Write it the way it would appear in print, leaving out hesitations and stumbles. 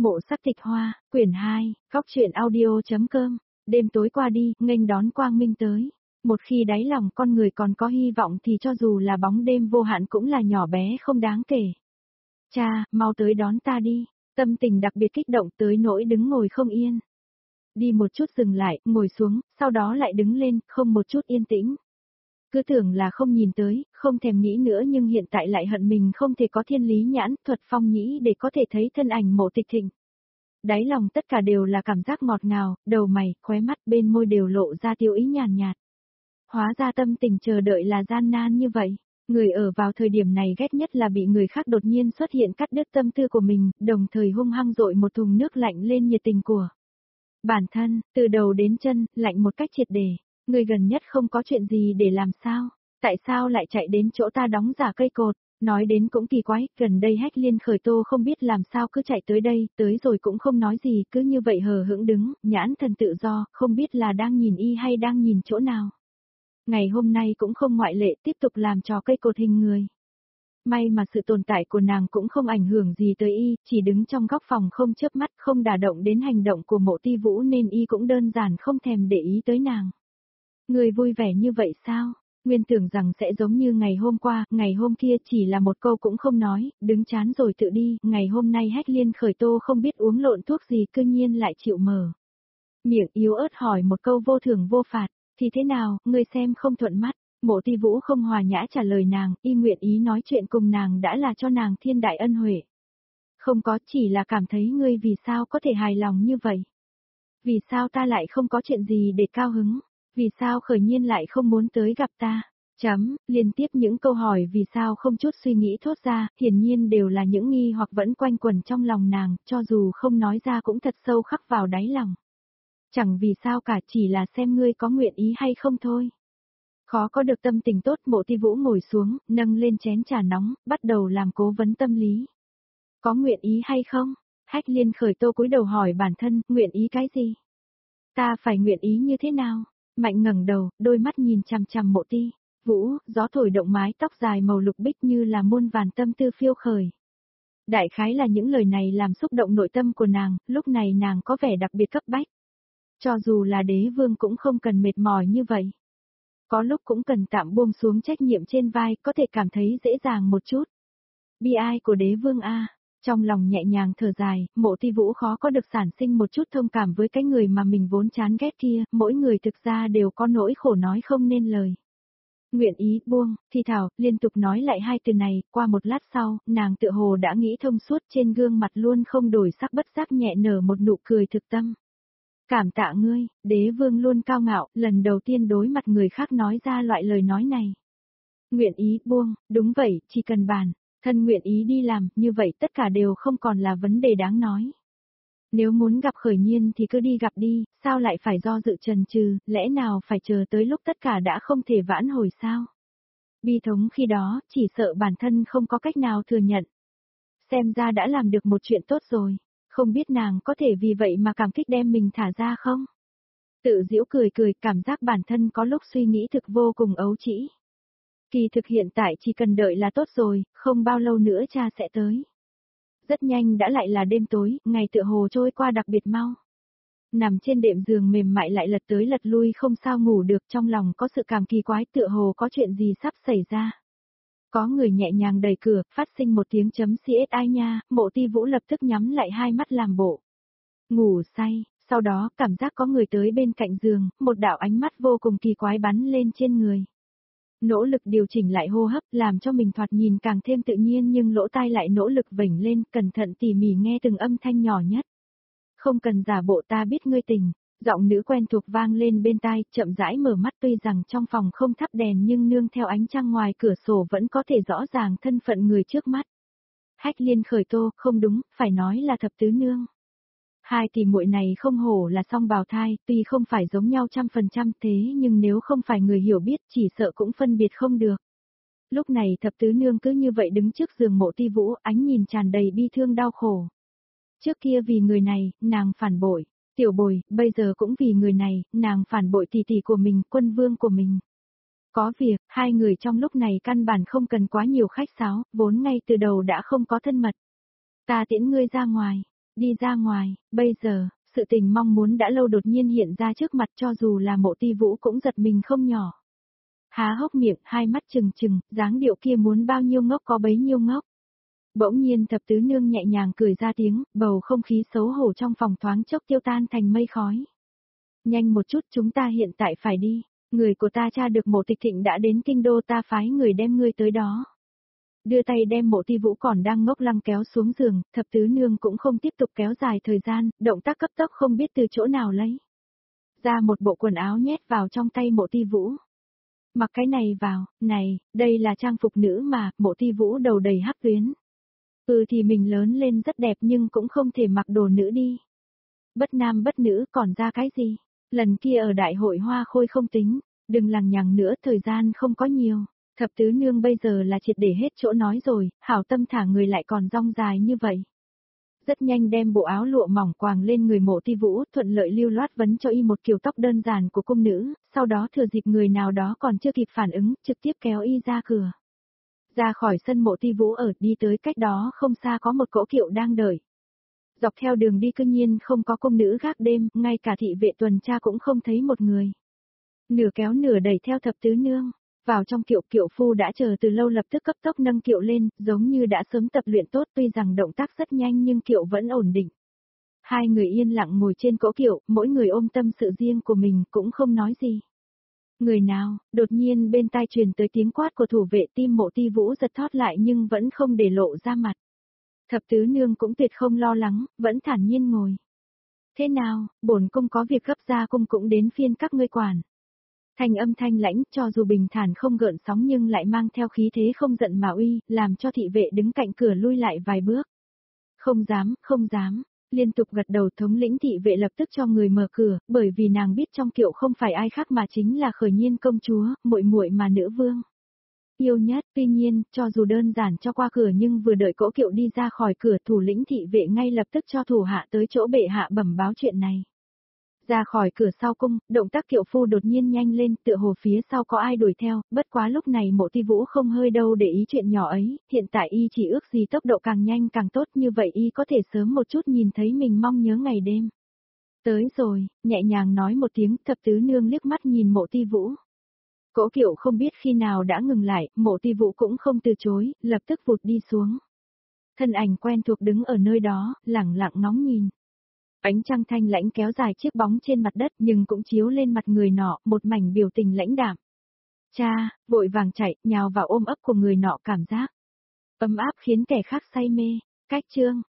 Mộ Sắc Tịch Hoa, quyển 2, góc truyện audio.com, đêm tối qua đi, nghênh đón quang minh tới. Một khi đáy lòng con người còn có hy vọng thì cho dù là bóng đêm vô hạn cũng là nhỏ bé không đáng kể. Cha, mau tới đón ta đi, tâm tình đặc biệt kích động tới nỗi đứng ngồi không yên. Đi một chút dừng lại, ngồi xuống, sau đó lại đứng lên, không một chút yên tĩnh. Cứ tưởng là không nhìn tới, không thèm nghĩ nữa nhưng hiện tại lại hận mình không thể có thiên lý nhãn, thuật phong nhĩ để có thể thấy thân ảnh Mộ Tịch Thịnh. Đáy lòng tất cả đều là cảm giác ngọt ngào, đầu mày, khóe mắt bên môi đều lộ ra tiêu ý nhàn nhạt. Hóa ra tâm tình chờ đợi là gian nan như vậy. Người ở vào thời điểm này ghét nhất là bị người khác đột nhiên xuất hiện cắt đứt tâm tư của mình, đồng thời hung hăng dội một thùng nước lạnh lên nhiệt tình của bản thân, từ đầu đến chân, lạnh một cách triệt để. Người gần nhất không có chuyện gì để làm sao? Tại sao lại chạy đến chỗ ta đóng giả cây cột? Nói đến cũng kỳ quái, gần đây Hách Liên khởi tô không biết làm sao cứ chạy tới đây, tới rồi cũng không nói gì, cứ như vậy hờ hững đứng, nhãn thần tự do, không biết là đang nhìn y hay đang nhìn chỗ nào. Ngày hôm nay cũng không ngoại lệ, tiếp tục làm trò cây cột hình người. May mà sự tồn tại của nàng cũng không ảnh hưởng gì tới y, chỉ đứng trong góc phòng không chớp mắt, không đả động đến hành động của Mộ Ti Vũ nên y cũng đơn giản không thèm để ý tới nàng. Người vui vẻ như vậy sao? Nguyên tưởng rằng sẽ giống như ngày hôm qua, ngày hôm kia chỉ là một câu cũng không nói, đứng chán rồi tự đi, ngày hôm nay Hách Liên khởi tô không biết uống lộn thuốc gì cư nhiên lại chịu mở. Miệng yếu ớt hỏi một câu vô thưởng vô phạt, thì thế nào, ngươi xem không thuận mắt, Mộ Ti Vũ không hòa nhã trả lời nàng, y nguyện ý nói chuyện cùng nàng đã là cho nàng thiên đại ân huệ. Không có, chỉ là cảm thấy ngươi vì sao có thể hài lòng như vậy. Vì sao ta lại không có chuyện gì để cao hứng. Vì sao khởi nhiên lại không muốn tới gặp ta? Liên tiếp những câu hỏi vì sao không chút suy nghĩ thốt ra, hiển nhiên đều là những nghi hoặc vẫn quanh quẩn trong lòng nàng, cho dù không nói ra cũng thật sâu khắc vào đáy lòng. Chẳng vì sao cả, chỉ là xem ngươi có nguyện ý hay không thôi. Khó có được tâm tình tốt, Mộ Ti Vũ ngồi xuống, nâng lên chén trà nóng, bắt đầu làm cố vấn tâm lý. Có nguyện ý hay không? Hách Liên khởi tô cúi đầu hỏi bản thân, nguyện ý cái gì? Ta phải nguyện ý như thế nào? Mạnh ngẩng đầu, đôi mắt nhìn chằm chằm Mộ Ti Vũ, gió thổi động mái tóc dài màu lục bích như là muôn vàn tâm tư phiêu khởi. Đại khái là những lời này làm xúc động nội tâm của nàng, lúc này nàng có vẻ đặc biệt cấp bách. Cho dù là đế vương cũng không cần mệt mỏi như vậy. Có lúc cũng cần tạm buông xuống trách nhiệm trên vai, có thể cảm thấy dễ dàng một chút. Bi ai của đế vương a. Trong lòng nhẹ nhàng thở dài, Mộ Ti Vũ khó có được sản sinh một chút thông cảm với cái người mà mình vốn chán ghét kia, mỗi người thực ra đều có nỗi khổ nói không nên lời. Nguyện ý buông, thì thảo, liên tục nói lại hai từ này, qua một lát sau, nàng tựa hồ đã nghĩ thông suốt trên gương mặt luôn không đổi sắc bất giác nhẹ nở một nụ cười thực tâm. Cảm tạ ngươi, đế vương luôn cao ngạo, lần đầu tiên đối mặt người khác nói ra loại lời nói này. Nguyện ý buông, đúng vậy, chỉ cần bàn. Thân nguyện ý đi làm, như vậy tất cả đều không còn là vấn đề đáng nói. Nếu muốn gặp khởi nhiên thì cứ đi gặp đi, sao lại phải do dự chần chừ, lẽ nào phải chờ tới lúc tất cả đã không thể vãn hồi sao? Bi thống khi đó, chỉ sợ bản thân không có cách nào thừa nhận. Xem ra đã làm được một chuyện tốt rồi, không biết nàng có thể vì vậy mà cảm kích đem mình thả ra không? Tự giễu cười cười, cảm giác bản thân có lúc suy nghĩ thực vô cùng ấu trĩ. Kỳ thực hiện tại chỉ cần đợi là tốt rồi, không bao lâu nữa cha sẽ tới. Rất nhanh đã lại là đêm tối, ngày tựa hồ trôi qua đặc biệt mau. Nằm trên đệm giường mềm mại lại lật tới lật lui không sao ngủ được, trong lòng có sự cảm kỳ quái tựa hồ có chuyện gì sắp xảy ra. Có người nhẹ nhàng đẩy cửa, phát sinh một tiếng chấm CSI nha, Mộ Ti Vũ lập tức nhắm lại hai mắt làm bộ. Ngủ say, sau đó cảm giác có người tới bên cạnh giường, một đạo ánh mắt vô cùng kỳ quái bắn lên trên người. Nỗ lực điều chỉnh lại hô hấp làm cho mình thoạt nhìn càng thêm tự nhiên nhưng lỗ tai lại nỗ lực vểnh lên, cẩn thận tỉ mỉ nghe từng âm thanh nhỏ nhất. Không cần giả bộ ta biết ngươi tình, giọng nữ quen thuộc vang lên bên tai, chậm rãi mở mắt tuy rằng trong phòng không thắp đèn nhưng nương theo ánh trăng ngoài cửa sổ vẫn có thể rõ ràng thân phận người trước mắt. Hách Liên khởi tô, không đúng, phải nói là thập tứ nương. Hai tỷ muội này không hổ là song bào thai, tuy không phải giống nhau 100% thế nhưng nếu không phải người hiểu biết chỉ sợ cũng phân biệt không được. Lúc này thập tứ nương cứ như vậy đứng trước giường Mộ Ti Vũ, ánh nhìn tràn đầy bi thương đau khổ. Trước kia vì người này, nàng phản bội, tiểu bồi, bây giờ cũng vì người này, nàng phản bội tỷ tỷ của mình, quân vương của mình. Có việc, hai người trong lúc này căn bản không cần quá nhiều khách sáo, vốn ngay từ đầu đã không có thân mật. Ta tiễn ngươi ra ngoài. đi ra ngoài, bây giờ, sự tình mong muốn đã lâu đột nhiên hiện ra trước mặt cho dù là Mộ Ti Vũ cũng giật mình không nhỏ. Há hốc miệng, hai mắt trừng trừng, dáng điệu kia muốn bao nhiêu ngốc có bấy nhiêu ngốc. Bỗng nhiên thập tứ nương nhẹ nhàng cười ra tiếng, bầu không khí xấu hổ trong phòng thoáng chốc tiêu tan thành mây khói. Nhanh một chút, chúng ta hiện tại phải đi, người của ta tra được Mộ Tịch Thịnh đã đến kinh đô, ta phái người đem ngươi tới đó. Đưa tay đem Mộ Ti Vũ còn đang ngốc lăng kéo xuống giường, thập tứ nương cũng không tiếp tục kéo dài thời gian, động tác cấp tốc không biết từ chỗ nào lấy ra một bộ quần áo nhét vào trong tay Mộ Ti Vũ. Mặc cái này vào, này, đây là trang phục nữ mà, Mộ Ti Vũ đầu đầy hắc tuyến. Thì mình lớn lên rất đẹp nhưng cũng không thể mặc đồ nữ đi. Bất nam bất nữ còn ra cái gì? Lần kia ở đại hội hoa khôi không tính, đừng lằng nhằng nữa, thời gian không có nhiều. Thập tứ nương bây giờ là triệt để hết chỗ nói rồi, hảo tâm thả người lại còn rong dài như vậy. Rất nhanh đem bộ áo lụa mỏng quàng lên người Mộ Ti Vũ, thuận lợi lưu loát vấn cho y một kiểu tóc đơn giản của cung nữ, sau đó thừa dịp người nào đó còn chưa kịp phản ứng, trực tiếp kéo y ra cửa. Ra khỏi sân Mộ Ti Vũ ở, đi tới cách đó không xa có một cỗ kiệu đang đợi. Dọc theo đường đi cư nhiên không có cung nữ gác đêm, ngay cả thị vệ tuần tra cũng không thấy một người. Nửa kéo nửa đẩy theo thập tứ nương. Vào trong kiệu, kiệu phu đã chờ từ lâu lập tức cấp tốc nâng kiệu lên, giống như đã sớm tập luyện tốt, tuy rằng động tác rất nhanh nhưng kiệu vẫn ổn định. Hai người yên lặng ngồi trên cỗ kiệu, mỗi người ôm tâm sự riêng của mình cũng không nói gì. Người nào, đột nhiên bên tai truyền tới tiếng quát của thủ vệ, tim Mộ Ti Vũ giật thót lại nhưng vẫn không để lộ ra mặt. Thập tứ nương cũng tuyệt không lo lắng, vẫn thản nhiên ngồi. Thế nào, bổn cung có việc gấp, ra cung cũng đến phiên các ngươi quản. Thanh âm thanh lãnh, cho dù bình thản không gợn sóng nhưng lại mang theo khí thế không giận mà uy, làm cho thị vệ đứng cạnh cửa lui lại vài bước. Không dám, không dám. Liên tục gật đầu, thống lĩnh thị vệ lập tức cho người mở cửa, bởi vì nàng biết trong kiệu không phải ai khác mà chính là Khởi Nhiên công chúa, muội muội mà nữ vương yêu nhất. Tuy nhiên, cho dù đơn giản cho qua cửa nhưng vừa đợi cỗ kiệu đi ra khỏi cửa, thủ lĩnh thị vệ ngay lập tức cho thủ hạ tới chỗ bệ hạ bẩm báo chuyện này. Ra khỏi cửa sau cung, động tác kiệu phu đột nhiên nhanh lên, tựa hồ phía sau có ai đuổi theo, bất quá lúc này Mộ Ti Vũ không hơi đâu để ý chuyện nhỏ ấy, hiện tại y chỉ ước gì tốc độ càng nhanh càng tốt, như vậy y có thể sớm một chút nhìn thấy mình mong nhớ ngày đêm. Tới rồi, nhẹ nhàng nói một tiếng, thập tứ nương liếc mắt nhìn Mộ Ti Vũ. Cỗ kiệu không biết khi nào đã ngừng lại, Mộ Ti Vũ cũng không từ chối, lập tức vụt đi xuống. Thân ảnh quen thuộc đứng ở nơi đó, lẳng lặng ngóng nhìn. Ánh trăng thanh lãnh kéo dài chiếc bóng trên mặt đất nhưng cũng chiếu lên mặt người nọ, một mảnh biểu tình lãnh đạm. Cha, vội vàng chạy, nhào vào ôm ấp của người nọ, cảm giác ấm áp khiến kẻ khác say mê. Cách chương